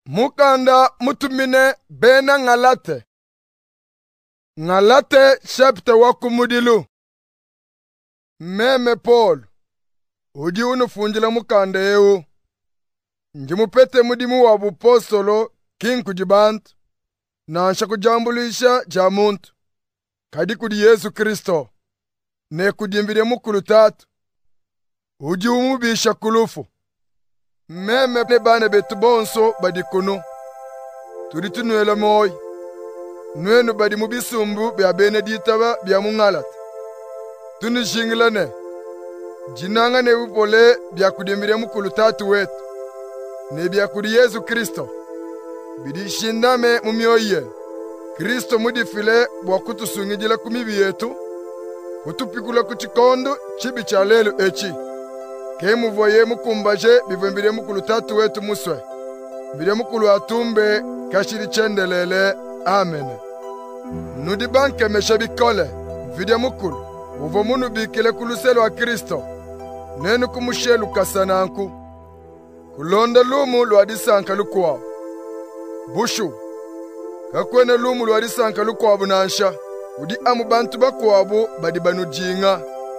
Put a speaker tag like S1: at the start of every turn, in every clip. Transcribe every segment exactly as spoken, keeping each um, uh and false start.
S1: Mukanda mutumine bena ngalate. Ngalate chapter wakumudilu. Meme Paul. Udi unufunjila mukanda ewu. Njimupete mudimu wa bupostolo king kujibantu. Nansha kujambulisha jamuntu. Kadi kudi Yesu Kristo. Ne kudimbire mukulu tatu. Udi umubisha kulufu. Meme ne bane betu bonso badikuno. Turi tunuela moy. Nwenu badi mubisumbu bya beneditaba bya mungalat. Tunu jingilane. Jinanga ne upole bya kudimbire mukulu tatu wetu. Ne bya kudi Yesu Kristo. Bidi shindame mumioye. Kristo mudifile bwa kutusungijila kumibi yetu. Kutupikula kuchikondo chibi cha lelo echi. Kemu voye mukumbaje bivembire mukulu tatu wetu muswe. Bire mukulu atumbe kashiri chendelele. Amen. Nudi banke meshabikole. Vide mukulu. Uvo munu bikile kuluselo wa Kristo. Nenu kumushelu kasananku. Kulonda lumu luadisanka lukuwa. Bushu. Kakwene lumu luadisanka lukuwa bunansha. Udi amu bantu bakuwabu badi banujinga.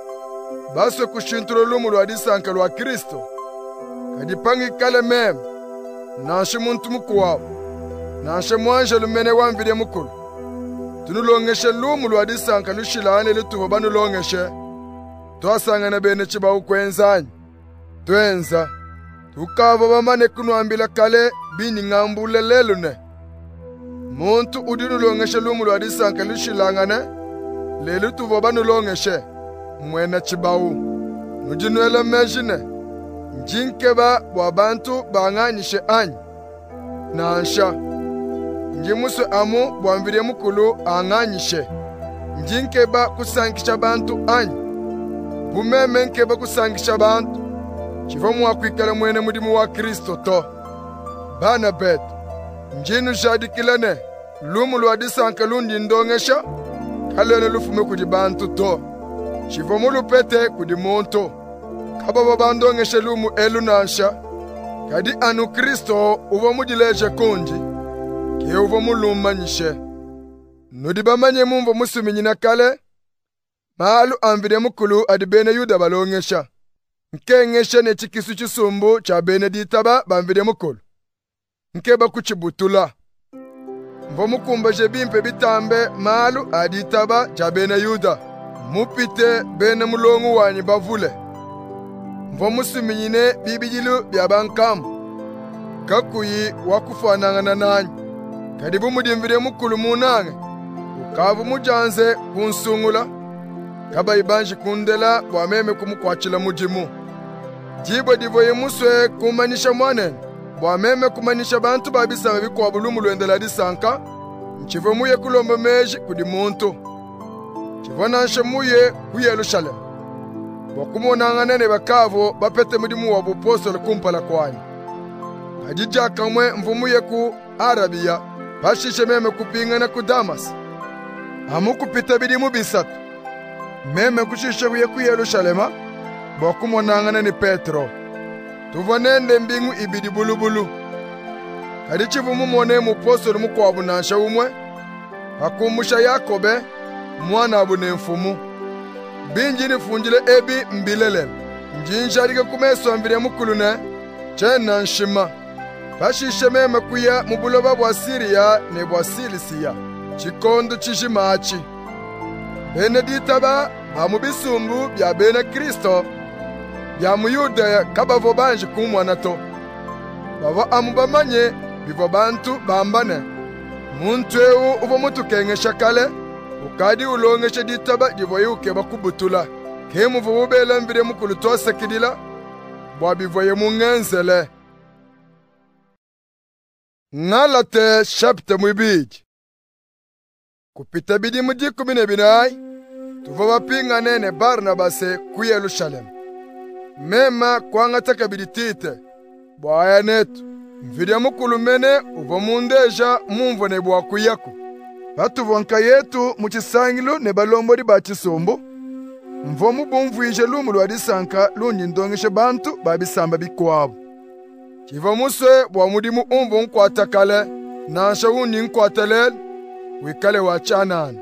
S1: Baswe kushintulo lumu luadisanka lwa Kristo. Kadipangi kale meme. Nanshe muntu mukuwabu. Nanshe mwanje lumene wamvide mukulu. Tunulongeshe lumu luadisanka lushilane lutuvo banulongeshe. Tuasangana bene chiba ukwenzanyi. Tuenza. Tukava bamane kunuambila kale bini ngambule lelune. Muntu udinulongeshe lumu luadisanka lushilangane. Lelu tuvo banulongeshe. Mwena chibau. Nujinuele mejine. Njinkeba wabantu banganyishe anyi. Nansha. Njimuswe amu bwamvire mukulu anganyishe. Njinkeba kusankisha bantu anyi. Bumeme nkeba kusankisha bantu. Chivomu wakwikala mwene mudimu wa Kristo to. Bana betu. Njinu jadikilane. Lumu luadisanka lundi ndongesha. Kalene lufume kudi bantu to. Chivomu lupete kudi monto. Kaba babandongeshe lumu elu nansha. Kadi anu Kristo uvo mudileje konji. Kie uvo mulumanyishe. Nudiba manye mumvo musuminyina kale. Maalu amvide mukulu adibene yuda balongesha. Nkengeshe ne chikisu chisumbu cha beneditaba bamvide mukulu. Nkeba kuchibutula. Mvo mukumbaje bimpe bitambe maalu aditaba cha bene yuda. Mupite bene mulongu wanyi bavule. Mvo musuminyine bibijilu byabankamu. Kakuyi wakufanangana nanyi. Kadibu mudimvide mukulu munange. Ukavu mujanze kunsungula. Kaba ibanji kundela bwameme kumukwachila mujimu. Jibo divoye muswe kumanisha mwanene. Bwameme kumanisha bantu babisame bikuwa bulumu luendela disanka. Nchivo muye kulomba meji kudi muntu. Chivo nanshe muye ku Yerusalemu. Bwakumunanganene bakavo bapete mudimu wa bupostolo kumpala kwani. Kajija kamwe mvumuye ku Arabia. Bashishe meme kupingana ku Damas. Amu kupita bidimu bisatu. Meme kushishe kuye ku Yerusalema. Bwakumunangana ni Petro. Tuvonende mbingu ibidi bulubulu. Kadichivu mumone mupostolo mukwa bunansha umwe. Hakumusha Yakobe mwana abune mfumu. Binjini funjile ebi mbilele. Njinjarike kumeso ambire mukulune. Chena nshima. Bashishe meme kuya mubuloba bwa Siria ne bwa Silisia. Chikondo chishimachi. Beneditaba bamubisumbu bya bene Kristo. Bya muyuda kabavo banje kumwana to. Baba amubamanye bivo bantu bambane. Muntu ewu uvo mutu kengesha kale. Ukadi ulongeshe ditaba divoye ukeba kubutula. Kemu vubele mvire mukulu tose kidila. Bwa bivoye mungenzele. Ngalate chapter mwibiji. Kupita bidi mudi kumine binai. Tuvo wapinga nene Barnabase ku Yerusalemu. Mema kwanga takabidi tite. Bwaya netu. Mvide mukulu mene uvo mundeja mumvone bwa kuyako. Batu vonka yetu muchisangilo ne balombo di bachisombo. Mvo mubumvuije lumu lwadisanka lundi ndongeshe bantu babisamba bikwabo. chiva muswe bwa mudimu umbu nkwata kale nansha uni nkwatelele wikale wachanana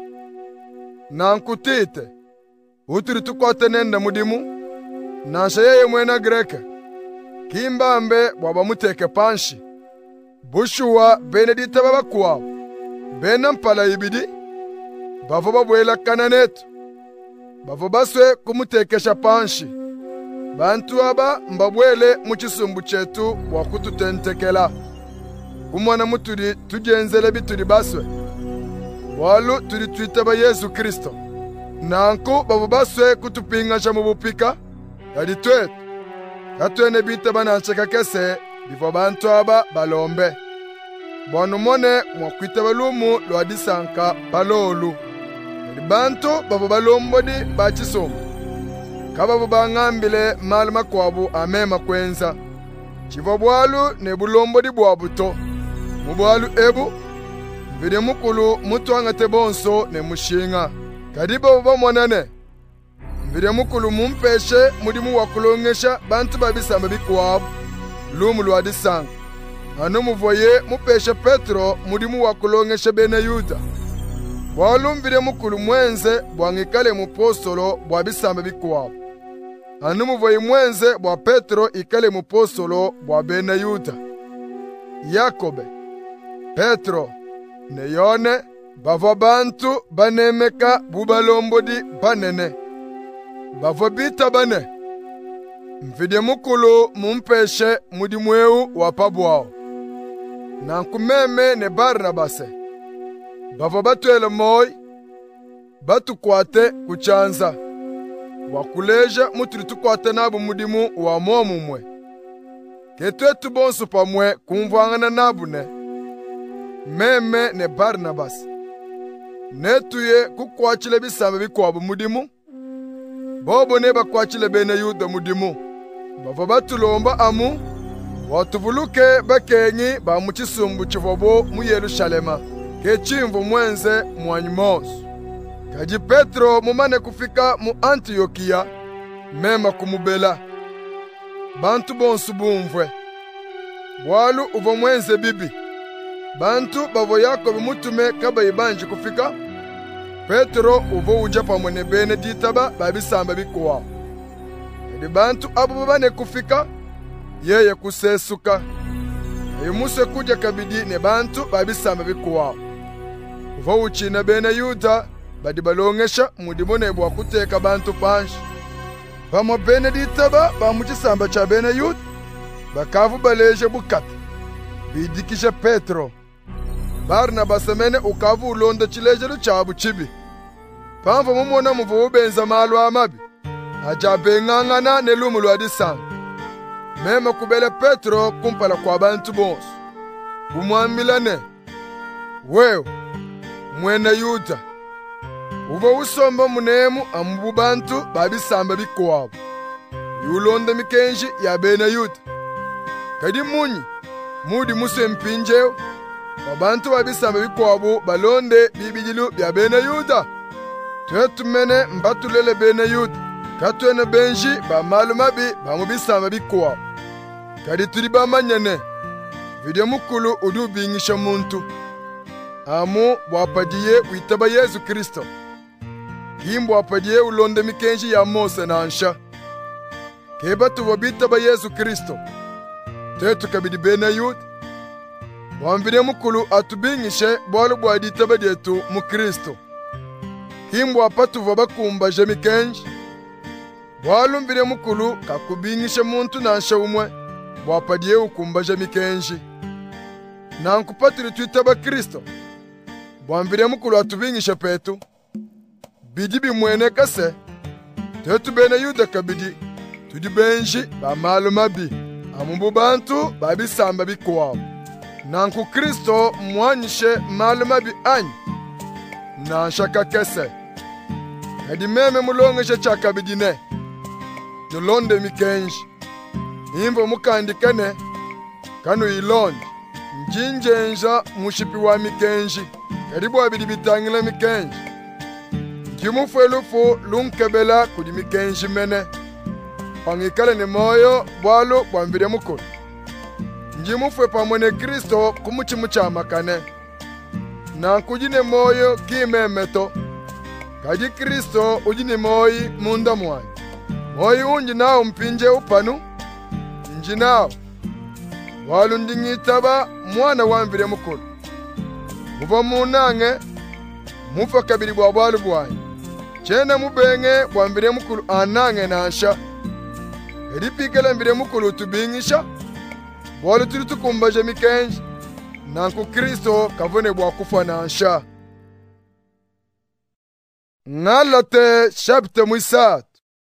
S1: nankutite uturi tukwate nenda mudimu nansha yeye mwena greke kimbambe bwaba muteke panshi bushuwa benedita baba kwao bena mpala ibidi bavo babwela kananetu bavo baswe kumutekesha panshi bantu aba mbabwele muchisumbu chetu wakututentekela umwana muturi tugenzele bituri baswe walu turi twitaba Yesu Kristo nanku bavo baswe kutupingasha mu bupika yadi twetu katwene bitaba nancheka kese bivo bantu aba balombe bwanu mone mwakwitaba lumu lwadisanka balolu yadi bantu bavo balombodi bachisumbu kababo bangambile maluma kwabu amema kwenza chivo bwalu ne bulombodi bwabuto mu bwalu ebu mbide mukulu mutwangate bonso ne mushinga kadibo bamonane mbide mukulu mumpeshe mudimu wakulongesha bantu babisamba bikwabu lumu lwadisanga ano muvoye mupeshe Petro mudimu wakulongesha bene Yuda bwalu mbide mukulu mwenze bwangikale mupostolo bwabisamba bikwabu ano muvoye mwenze bwa Petro ikale mupostolo bwa bene Yuda Yakobe Petro ne Yone bavo bantu banemeka bubalombodi banene bavo bita bane mvide mukulu mumpeshe mudimweu wapabwao nankumeme ne Barnabase bavo batwele moi batukwate kuchanza wakuleja muturi tukwate nabo mudimu wa momumwe ketwetu bonso pamwe kumvangana nabune meme ne Barnabas netuye kukwachile bisamba bikwabo mudimu bobo ne bakwachile bene Yuda mudimu bava batulomba amu watuvuluke bakenyi ba muchisumbu chivobo mu Yerusalema kechimvu mwenze mwanyimosu kaji Petro mumane kufika mu Antiokia mema kumubela bantu bonsu bumvwe bwalu uvo mwenze bibi bantu bavo Yakobo mutume kaba ibanji kufika Petro uvo uja pamwe ne Benedita ba babisamba bikuwa edi bantu abo babane kufika yeye kusesuka ayumuse kuja kabidi ne bantu babisamba bikuwa uvo uchina bene Yuda badi balongesha mudimone bwa kuteka bantu panshi bamo Benedita ba bamuchisamba cha bene Yuda bakavu baleje bukata bidikisha Petro Barnabas mene ukavu ulonda chilejelo chabu chibi pamva mumona muvu ubenza malu amabi ajabe ngangana ne lumu lwadisanga mema kubele Petro kumpala kwa bantu bonsu kumwambilane wewe mwene Yuda uvo usomba munemu amubu bantu babisamba bikuwabo yulonda mikenji ya bene Yuda kadi munyi mudi muse mpinjeo wabantu babisamba bikuwabo balonde bibijilu bya bene Yuda twetumene mbatulele bene Yuda katwene benji ba malumabi bamubisamba bikuwabo kadi tuli bamanyane video mukulu udubingisha muntu amu bwapadiye witaba Yesu Kristo himbo apadiye ulonde mikenji ya Mose na ansha keba tuwabita ba Yesu Kristo tetu kabidi bene Yuda wambide mukulu atubingishe bwalu bwadita badietu mu Kristo himbo apatu vabakumbaje mikenji bwalu mbide mukulu kakubingishe muntu na ansha umwe bwapadiye ukumbaje mikenji nankupatiri twitaba Kristo bwambide mukulu atubingishe petu bidi bimwene kase tetu bene Yuda kabidi tudi benji ba malumabi amumbu bantu babisamba bikuwabo nanku Kristo mwanyishe malumabi anyi na shaka kese kadi meme mulongeshe chakabidine tulonde mikenji imbo mukandikane kanu ilonde njinjenja mushipi wa mikenji karibu abidi bitangile mikenji Jimufwelufu lunkebela kudi mikenji mene pangikale ni moyo bwalu bwambire mukulu njimufwe pamwe ne Kristo kumuchimu cha makane. Na kujine moyo kimemeto. Kaji Kristo ujine moyi munda mwanyi. Moyi unji nao mpinje upanu. Nji nao. Walu ndingitaba mwana wambire mukulu. Muva munange. Mufa kabiri bwa bwalu bwanyi. Chene mubenge bwambire mukulu anange nansha. Eripikele mbire mukulu tubingisha. Walu tuli tukumbaje mikenji. Nanku Kristo kavune bwa kufa nansha. Ngalate chapte mwisatu.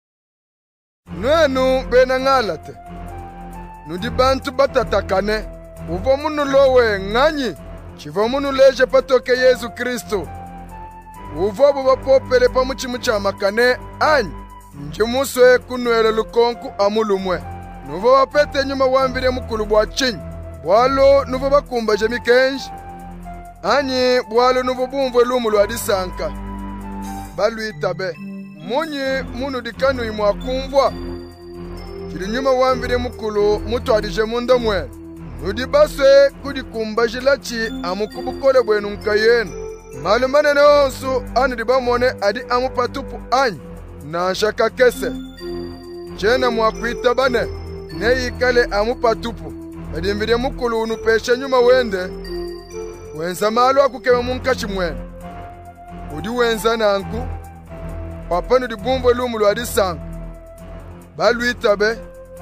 S1: Nwenu bena ngalate. Nudi bantu batatakane. Uvo munu lowe nganyi. Chivo munu leje patoke Yesu Kristo. Uvo buba popele pa muchimu cha makane anyi. Njimuswe kunwele lukonku amulumwe. Nuvo wapete nyuma wambire mukulu bwa chinyi. Bwalo nuvo bakumbaje mikenji. Anyi bwalo nuvo bumvwe lumu lwa disanka. Baluitabe. Munyi munu dikanu imwa kumvwa. Kili nyuma wambire mukulu mutu adije munda mwe. Nudi baswe kudi kumbaje lachi amukubukole bwenu nkayenu. Malu manene onsu anu dibamone adi amupatupu anyi. Na shaka kese. Chena mwakuita bane. Ne ikale amupatupu. Adi mbire mukulu unupeshe nyuma wende. Wenza malu akukeme munkachi mwene. Udi wenza nanku. Papanu di bumbo lumu lwa disanku. Balu itabe.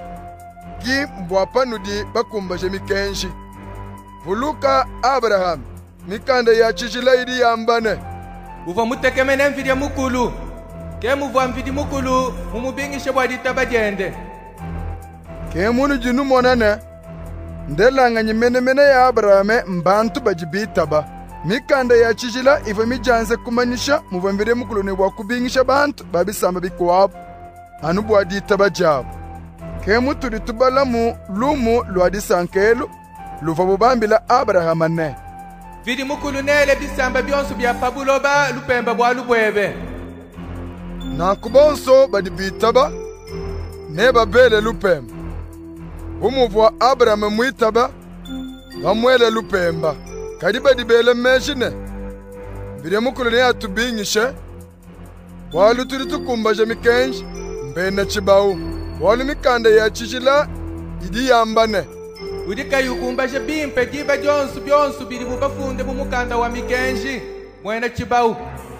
S1: Ki mbwapanu di bakumbaje mikenji. Vuluka Abraham. Mikande ya chichila idi yambane.
S2: Uva mutekemene mvidi mukulu. Ke muva mvidi mukulu. Mumubingishe bwadita bajende.
S1: Ke munu jinu monane. Ndelanga nyimene mene ya Abrahame mbantu bajibita ba. Mikande ya chichila iva mijanze kumanisha. Muva mvidi mukulu ni wakubingisha bantu. Babisamba bikuwabu. Anu bwadita bajabu. Ke mutu ditubala mu lumu lwadisankelu. Luva bubambila Abrahamane.
S2: Vidi mukulu nele bisamba byonsu bya pabuloba lupemba bwa lubwebe.
S1: Na kubonso badibitaba. Neba bele lupemba. Umuvwa Abraham mwitaba. Bamwele lupemba. Kadiba dibele mejine. Vidi mukulu ne atubingishe. Walu turi tukumbaje mikenji. Mbene chibau. Walu mikande ya chichila. Idi yambane.
S2: Udika yukumbaje bimpe diba jonsu byonsu bili bubafunde mu mukanda wa mikenji mwene chibau.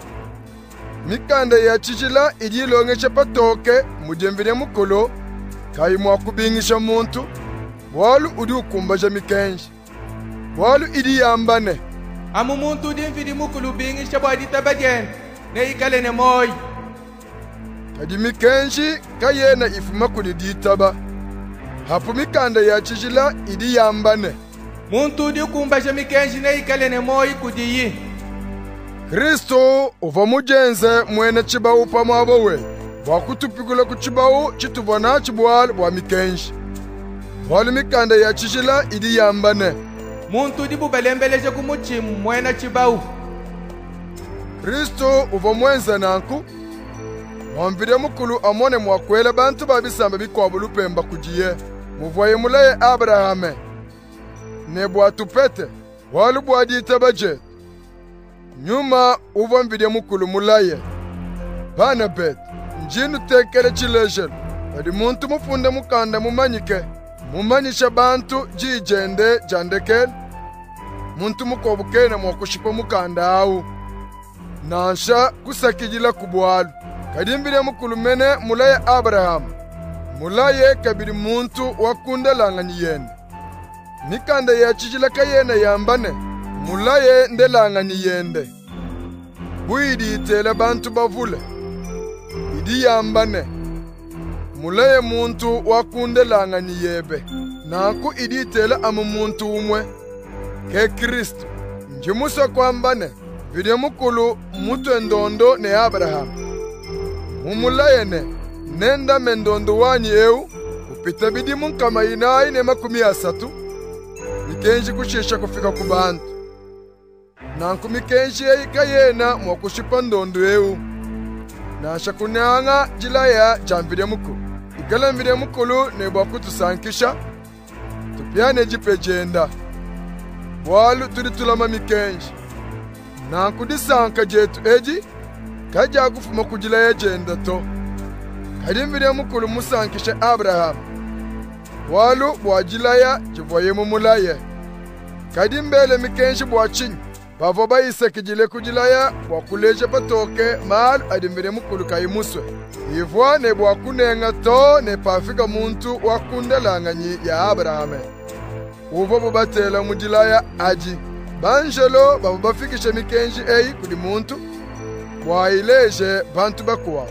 S1: Mikanda ya chichila idi longesha patoke mujemvire mukolo kayi mwakubingisha muntu. Walu udi ukumbaje mikenji. Walu idi yambane.
S2: Amu muntu udi mvidi mukulu bingisha bwadita bajende ne ikale ne moyi.
S1: Kadi mikenji kayena ifuma kuli ditaba. Hapu mikanda ya chichila idi yambane.
S2: Muntu udi kumbaje mikenji ne ikale ne moyi kudiyi.
S1: Kristo uva mujenze mwene chibau pamwabo we. Wakutupikula kuchibau chituvana chibwal wa mikenji. Walu mikanda ya chichila idi yambane.
S2: Muntu udi bubelembeleje kumuchimu mwene chibau.
S1: Kristo uva mwenza nanku. Wambire mukulu amone mwakwele bantu babisamba bikwabu lupemba kujiye. Muvwaye mulaye Abrahame. Nebwa tupete. Walu bwadita bajet. Nyuma uva mvide mukulu mulaye. Bana bet. Njinu tekele chilejel. Adi muntu mufunde mukanda mumanyike. Mumanyisha bantu jijende jandekel. Muntu mukobukene mwakushipa mukanda au. Nansha kusakijila kubwalu. Kadimbire mukulu mene mulaye Abraham. Mulaye kabiri muntu wakunda langani yende. Nikanda ya chichila kayena yambane. Mulaye nde langani yende. Buidi itele bantu bavule. Idi yambane. Mulaye muntu wakunde langani yebe. Naku idi itele amu muntu umwe. Ke Kristo. Njimusa kwambane. Vide mukulu mutu endondo ne Abraham. Mumulayene, nenda mendondo wanyi eu, upita bidi munkama inai ne makumi asatu, mikenji kushisha kufika kubantu. Nanku mikenji ya ikayena mwakushipa ndondo eu. Nasha kunyanga jilaya jambide mukulu. Ikala mbide mukulu ne bwakutu sankisha, lyane jipejenda bwalu tulitulama mikenji nanku disanka jetu eji kaja kufuma kujila yejenda to kadimvile mukulu musankishe Abrahamu bwalu bwajilaya jivoye mumulaye kadimbele mikenji bwachinyi bavo bayise kijile kujilaya bwakuleje patoke malu adimvile mukulu kayimuswe ivwa ne bwakunenga to ne pafika muntu wakundelanganyi ya Abrahame uvo bubatela mujilaya aji banjelo bavo bafikishe mikenji eyi kuli muntu bwaileje bantu bakuwa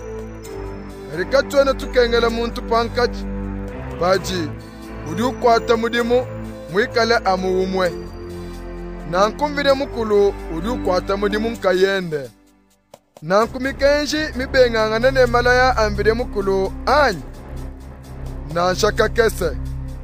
S1: rikatwene tukengela muntu pankati baji udi ukwata mudimu mwikale amuumwe nankumvile mukulu udi ukwata mudimu mkayende nanku mikenji mibengangana ne malaya amvile mukulu anyi nanshaka kese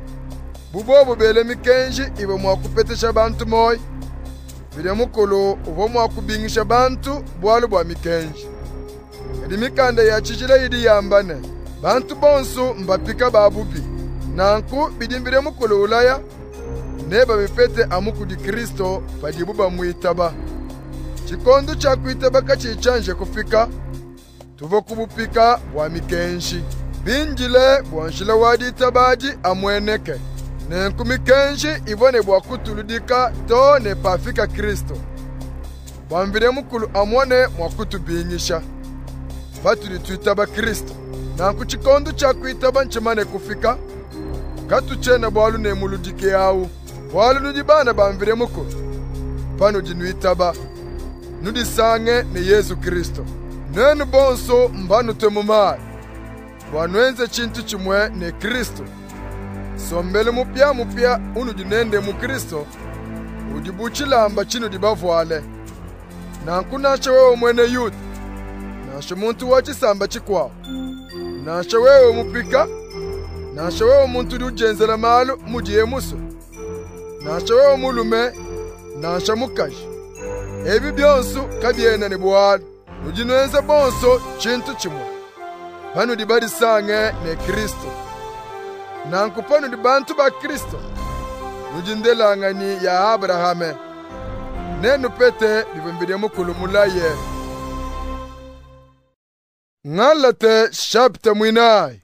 S1: bubo bubele mikenji ibo mwakupetesha bantu moyi vile mukulu uvo mwakubingisha bantu bwalu bwa mikenji edi mikanda ya chichile idi yambane bantu bonsu mbapika babupi nanku bidimvile mukulu ulaya neba mipete amuku di Kristo padibu bamwitaba chikondo cha kuitaba kachichanje kufika tuvo kubupika bwa mikenji binjile bwanshila wadi tabaji amweneke nenku mikenji ivone bwa kutuludika to ne pafika Kristo bwamvile mukulu amone mwakutubingisha batuli tuitaba Kristo nanku chikondo cha kuitaba nchimane kufika katuchena bwalu ne muludike yawu bwalu nudibana bamvile mukulu pano jinuitaba nudisange ne Yesu Kristo nenu bonso mbanu temumai bwanwenze chintu chimwe ne Kristo sombele mupya mupya unudinende mu Kristo udibuchilamba chino dibavwale nanku nashe wewe mwene yuda nashe muntu wachisamba chikwawo nashe wewe mupika nashe wewe muntu diujenzela malu mudiye muso nashe wewe mulume nashe mukaji ebi byonsu kabyena ni bwala nudinwenze bonso chintu chimwe pano dibadisange ne Kristo nanku pano di bantu ba Kristo nujindelangani ya Abrahame nenu pete divumbile mukulu mulaye ngalate chapter mwinai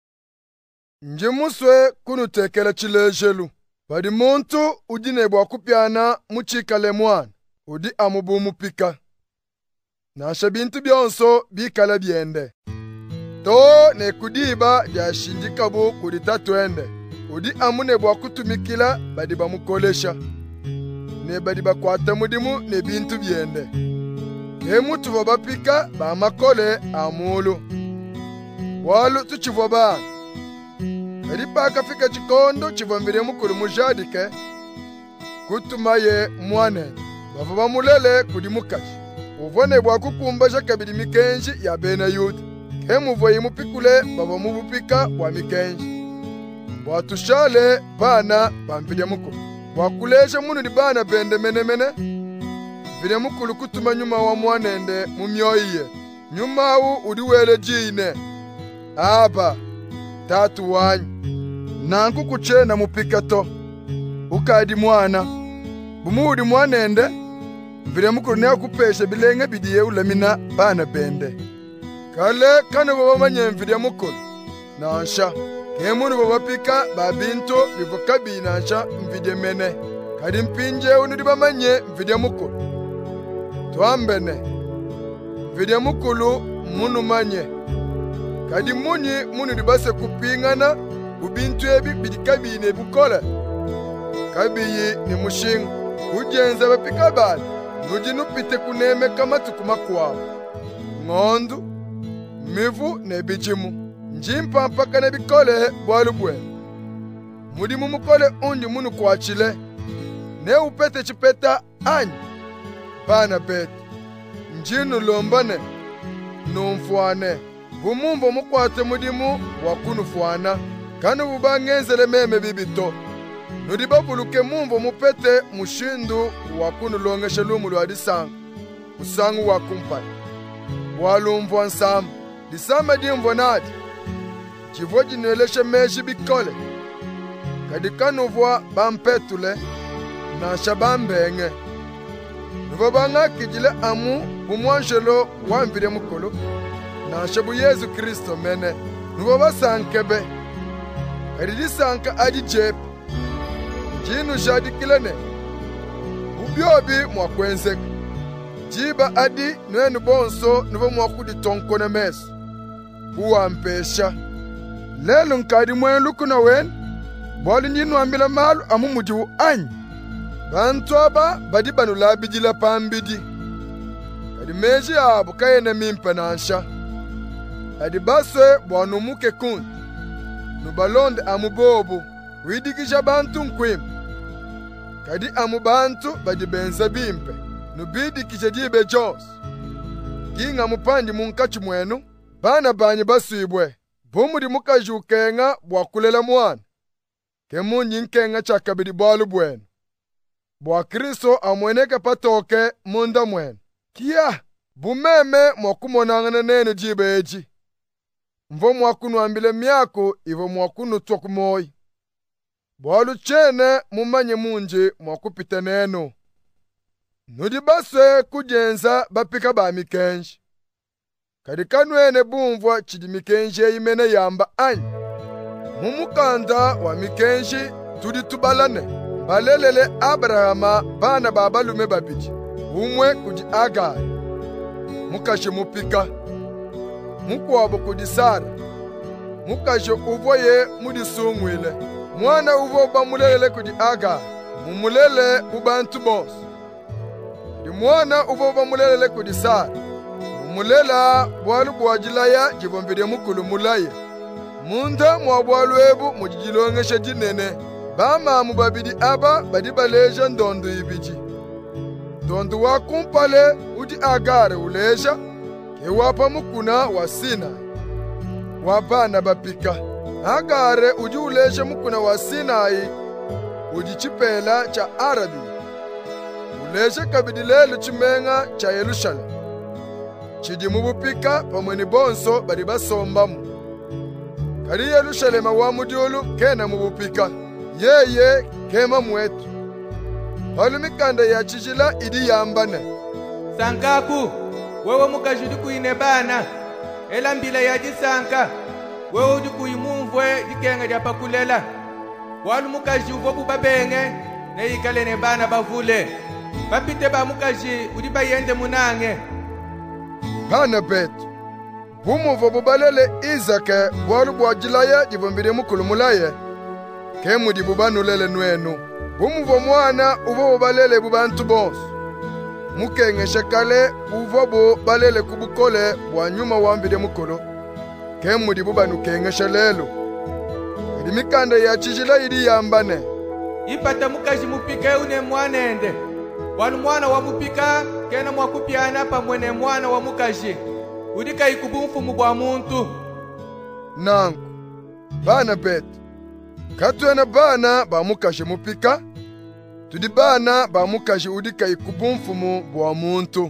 S1: njimuswe kunutekela chilejelu badi muntu udine bwa kupyana muchikale mwana udi amubumu pika nasha bintu byonso bikala byende to ne kudiba dyashinjikabu kudi tatwende udi amune bwa kutumikila badi bamukolesha ne badi bakwata mudimu ne bintu byende emutu vo bapika bamakole amulu walu tuchivo bana edi paka fika chikondo chivomvile mukulu mujadike kutumaye mwane bavo bamulele kudi mukaji uvone bwa kukumbasha kabili mikenji ya bena yuda kemuvo yimupikule bavo mubupika bwa mikenji bwatushale bana bamvile mukulu bwakulesha munu di bana bende menemene vile mukulu kutuma nyuma wa mwanende mumyoiye nyuma awu udiwele jine aba tatu wanyu nanku kuchena mupika to ukadi mwana bumudi mwanende vile mukulu ne akupesha bilenge bidiye ulamina bana bende kale kano baba manyemvile mukulu nansha kemunu baba pika babinto bivokabi nansha mvide mene kadi mpinje unudi bamanye mvide mukulu twambene mvide mukulu munu manye kadi munyi munu dibase kupingana ubintu ebi bidikabine bukole kabiyi ni mushinga kujenza bapika bali nujinupite kuneme kama tukumakwawo ng'ondu mivu ne bijimu njimpa mpaka ne bikole bwalu bwene mudimu mukole undi munu kwachile ne upete chipeta anyi bana betu njinu lombane numfwane bumumbo mukwate mudimu wakunufwana kandi bubangenzele meme bibito nudibabuluke mumbo mupete mushindu wakunulongeshe lumu lwa disanga usangu wakumpani walumvwa nsamba disamba dimvo nati chivo jinweleshe meshi bikole kadi kanuvwa bampetule na shabambenge nuva bang'akijile amu bumwanjelo wambile mukolo na shabu Yesu Kristo mene nuva basankebe kadi disanka adi jepe jinu shadikilene ubyobi mwakwenzeka jiba adi nwenu bonso nuva mwakudi tonkone meso buwampesha lelo nkadi mwenu kuna wen boli njinu ambila malu amu mujiwu anyi bantu aba badi banula bijila pambidi kadi meji abu kayene mimpa nansha adi baswe bwanumuke kunti nubalonde amu bobu widikisha bantu nkwim kadi amu bantu badi benza bimpe nubidikisha dibe jos ginga mupandi munkachi mwenu bana banyi baswibwe bumudi mukajukenga bwakulela mwana kemunyi nkenga chakabidi bwalu bwenu bwa Kristo amweneke patoke munda mwenu kia bumeme mwakumonangana nene jibe eji mvo mwakunu ambile myako ivo mwakunu tokumoyi bwalu chene mumanye munji mwakupita neno nudi baswe kujenza bapika ba mikenji kadi kanwene bumvwa chidi mikenji eyimene yamba anyi mumukanda wa mikenji tudi tubalane balelele Abrahama bana babalume babidi umwe kudi Agari mukashe mupika mukwabo kudi Sara mukashe uvoye mudi sumwile mwana uvo bamulelele kudi Agari mumulele bubantu bos di mwana uvo bamulelele kudi Sara mumulela bwalu bwajilaya jibombide mukulu mulaye munda mwa bwalu ebu mujijilongeshe jinene bama mubabidi aba badi baleja ndondu ibiji ndondu wakumpale udi Agari uleja kewapa mukuna wa Sina wabana bapika Agari udi uleja mukuna wa Sinai udi chipela cha Arabi uleja kabidi lelu chimenga cha Yerusalemu chidi mubupika pamweni bonso badi basombamu kadi Yerusalema wa mudiulu kena mubupika yeye kema mwetu walu mikanda ya chijila idi yambane
S2: sankaku wewe mukajudi kuine bana ela mbila ya jisanka wewe udi kuimumvwe dikenga dia pakulela walu mukaji uvo bubabenge ne ikale ne bana bavule bapite ba mukaji udi bayende munange
S1: bana betu bumuvo bubalele Izake walu bwajilaya jivombire mukulu mulaye kemudi bubanulele nwenu bumuvo mwana uvo bubalele bubantu bonso mukengeshe kale uvo bu balele kubukole bwa nyuma wambide mukolo kemudi bubanukengeshe lelo idi mikanda ya chijila idi yambane
S2: ipata mukaji mupike une mwanende wanu mwana wa mupika kena mwakupyana pamwene mwana wa mukaji udika ikubumfumu bwa muntu
S1: nangu bana betu katwena bana ba mukaji mupika tudi bana ba mukaji udika ikubumfumu bwa muntu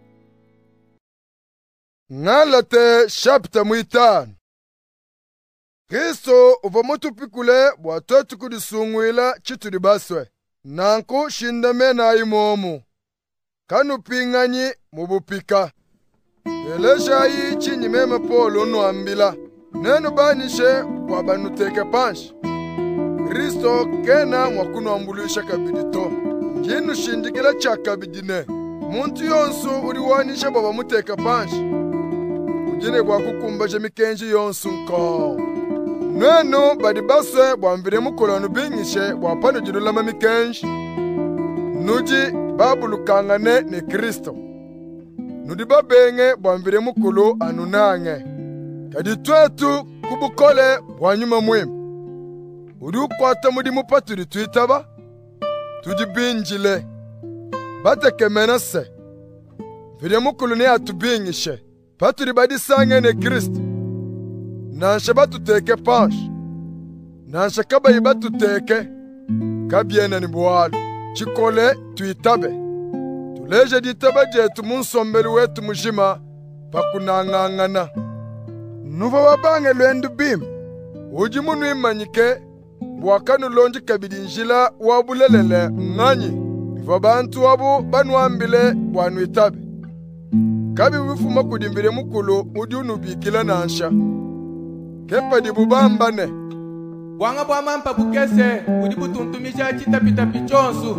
S1: ng'alate chapter mwitano Kristo uva mutupikule bwa totu kudisungwila chitudi baswe nanku shindamena imomu kanuping'anyi mubupika elesha yi chinyimeme polo nuambila nenu banishe kwa banuteke panshi Kristo kena mwakunu ambulisha kabidito njinu shindikila chakabidine muntu yonsu uliwanisha baba muteke panshi ujine bwa kukumbaje mikenji yonsu nko nenu badi baswe bwamvire mukolonu bingishe bwapano jidulama mikenji nuji babulukangane ne Kristo nudi babenge bwamvire mukulu anunange kadi twetu kubukole bwanyuma mwimu udi ukwata mudi mupaturi tuitaba tuji binjile batekemena se vire mukulu ne atubingishe paturi badi sange ne Kristo nanshe batuteke panshi nanshe kabayi batuteke kabyena ni bwalu chikole tuitabe tuleje ditaba jetu munsombeli wetu mujima pakunang'ang'ana nuva wabange lwendu bim uji munu imanyike bwakanu lonji kabidi njila wabulelele ng'anyi biva bantu abo banwambile bwanu itabe kabi bifuma kudimbire mukulu udi unubikila nansha kepa di bubambane
S2: bwanga bwa mampa bukese udi butuntumisha chitapitapi chonsu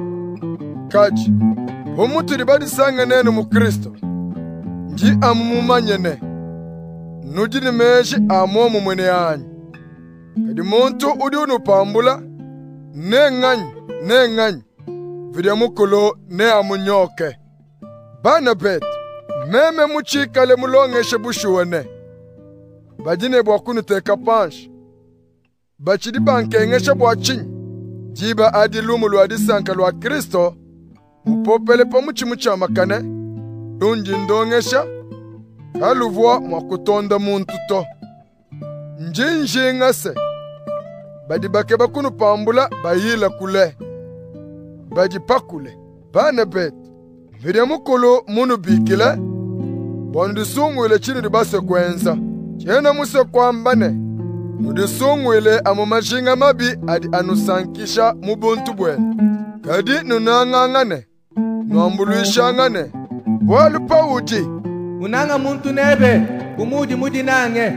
S1: kaji omutu libadi sanga nene mu Kristo nji amumumanyene nujini meshi amomu mwene yanyi kadi muntu udi unupambula ne ng'anyi ne ng'anyi vidya mukulu ne amunyoke bana betu meme muchikale mulongeshe bushuwane bajine bwakunu teka panshi bachidi bankengeshe bwachinyi jiba adi lumu lwadi sanka lwa Kristo mupopele pa muchimu cha makane lunji ndongesha haluvwa mwakutonda muntu to njinjinga se badi bake bakunu pambula bayila kule baji pakule bana betu vidya mukulu munu bikile bondisungwile chinu dibase kwenza chena muse kwambane nudisungwile amu majinga mabi adi anusankisha mubuntu bwene kadi nunang'ang'ane nuambuluishang'ane bwalu pa uji
S2: unanga muntu nebe umudi mudi nange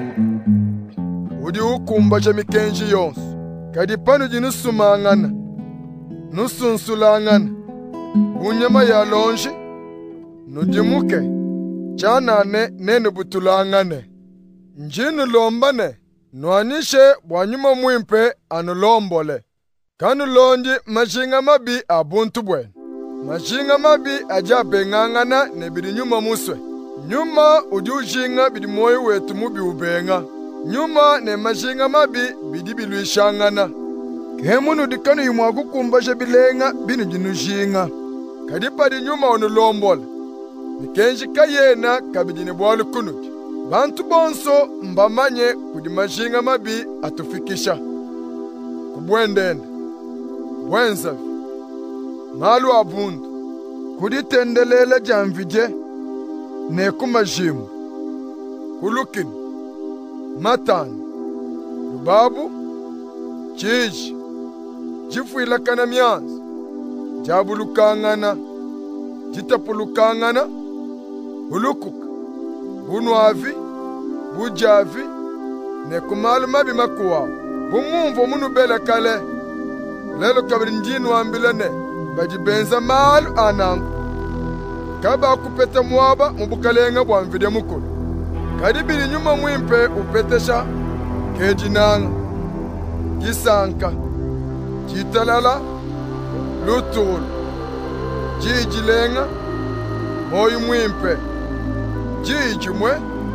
S1: udi ukumba cha mikenji yonsu kadi panu jinusumang'ana nusunsulang'ana unyama ya lonji nudimuke chanane nene butulang'ane njinu lombane nuanishe bwanyuma mwimpe anulombole kanu lonji majinga mabi abuntu bwene majinga mabi ajabe ng'ang'ana ne bidi nyuma muswe nyuma udi ujinga bidi moyo wetu mubi ubenga nyuma ne majinga mabi bidi biluishang'ana kemunu dikanu yumwaku kumbashe bilenga binu jinujinga kadipadi nyuma onulombola mikenji kayena kabidini bwalu kunuki bantu bonso mbamanye kudi majinga mabi atufikisha kubwendende bwenzavi malu abundu kudi tendelela jamvije ne kumajimu kulukini matani lubabu chiji jifuila kana myanzi jabulukang'ana jitapulukang'ana hulukuka bunwavi bujavi ne kumalu mabi makuwawo bumumvo munu bela kale lelo kabiri njinu ambilene bajibenza malu anangu kaba kupeta mwaba mubukalenga bwamvidya mukulu kadi bili nyuma mwimpe upetesha kejinanga jisanka jitalala lutulu jijilenga moyu mwimpe jijimwe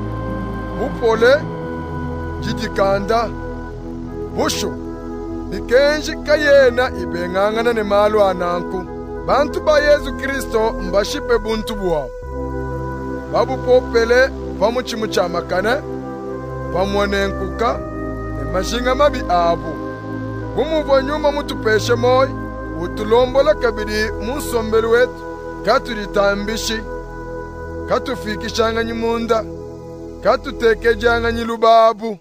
S1: bupole jidikanda bushu mikenji kayena ibeng'ang'ana ne malu ananku bantu ba Yesu Kristo mbashipe buntu bwawo babupopele pamuchimu cha makane pamwonenkuka ne majinga mabi abo bumuvo nyuma mutupeshe moyo utulombola kabiri munsombelu wetu katulitambishi katufikishang'anyi munda katutekejang'anyi lubabu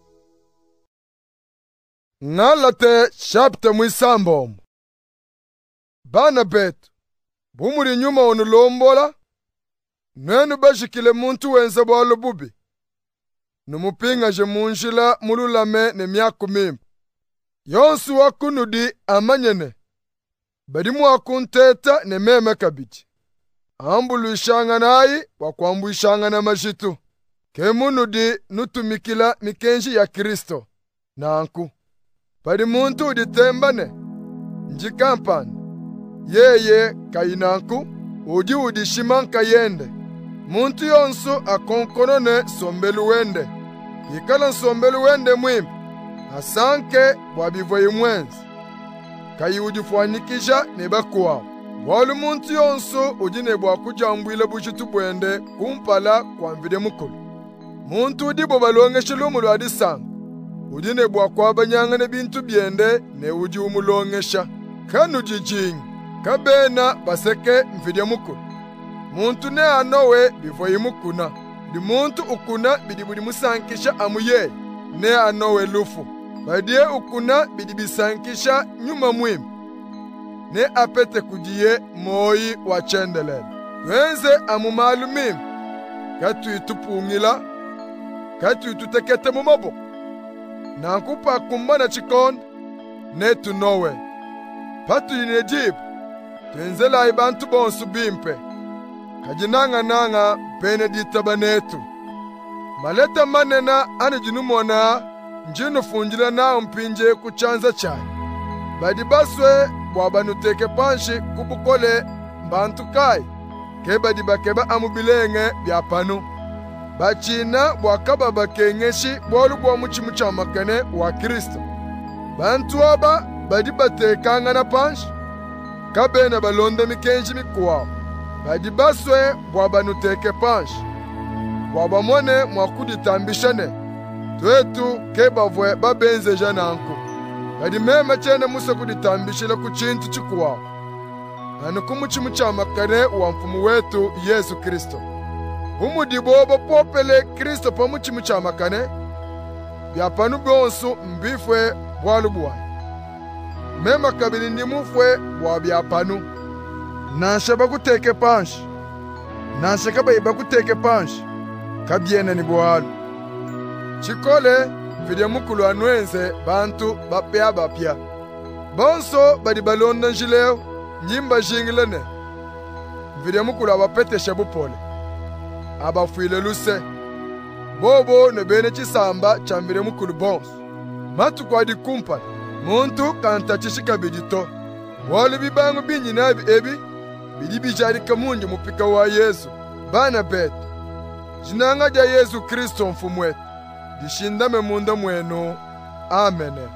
S1: ng'alate chapter mwisambomo bana betu bumuri nyuma onulombola nwenu bashikile muntu wenza bwalu bubi numupingaje munjila mululame ne myaku mimba yonsu wakunudi amanyene badimu wakunteta ne meme kabiti ambuluishang'anayi wakwambuishang'ana mashitu kemunudi nutumikila mikenji ya Kristo nanku badi muntu uditembane njikampani yeye kayinanku udi udishimanka yende muntu yonsu akonkonone sombelu wende yikala sombelu wende mwimpi asanke bwabivoyi mwenzi kayi udifwanikisha ne bakuwawo bwalu muntu yonsu udine bwakujambwile bushitu bwende kumpala kwamvide mukulu muntu udi bobalongeshe lumu lwadisanga udine bwakwabanyang'ane bintu byende ne udi umulongesha kanu jijingi kabena baseke mvide mukulu muntu ne anowe bivoyi mukuna di muntu ukuna bidi budi musankisha amuye ne anowe lufu badie ukuna bidibisankisha nyuma mwimu ne apete kudiye moyi wa chendelele wenze amumalumimu katwitupungila katwitutekete mu maboko nankupa kumbana chikonda ne tunowe patuyine jibu twenzela ibantu bonsu bimpe kajinanga nanga benedita banetu maleta manena ane jinumona njino funjila nao mpinje kuchanza chai badi baswe bwabanuteke panshi kubukole mbantu kai kebadi bakeba amubilenge byapanu bachina bwakaba bakengeshi bwolu bwa muchimu cha makane wa Kristo bantu aba badi batekanga na panshi kabena balonda mikenji mikuwa badi baswe bwabanuteke panshi bwabamone mwakuditambishane twetu kebavwe babenze jananku badi mema chene musa kuditambishile ku chintu chikuwa nanu kumuchimu cha makane wa mfumu wetu Yesu Kristo umudibobo popele Kristo pamuchimu cha makane byapanu byonsu mbifwe bwalubuwa mema kabili ndimufwe bwa byapanu nanshe bakuteke panshi nanshe kabayi bakuteke panshi kabyene ni bwalu chikole vidya mukulu anwenze bantu bapya bapya bonso badi balonda njileo nyimba jingilene vidya mukulu abapeteshe bupole abafuile luse bobo ne bene chisamba chambire mukulu bonso matu kwa di kumpani muntu kanta chishika bidito wali bibangu binyi nabi ebi bidi bijari kamunji mupika wa Yesu bana betu jinanga ja Yesu Kristo mfumu wetu dishindame munda mwenu. Amen.